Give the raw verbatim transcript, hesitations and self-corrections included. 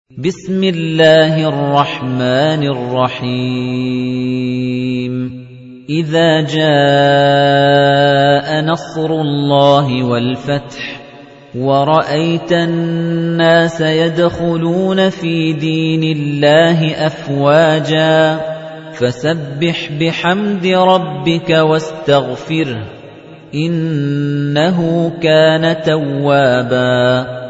بسم الله الرحمن الرحيم إذا جاء نصر الله والفتح ورأيت الناس يدخلون في دين الله أفواجا فسبح بحمد ربك واستغفره إنه كان توابا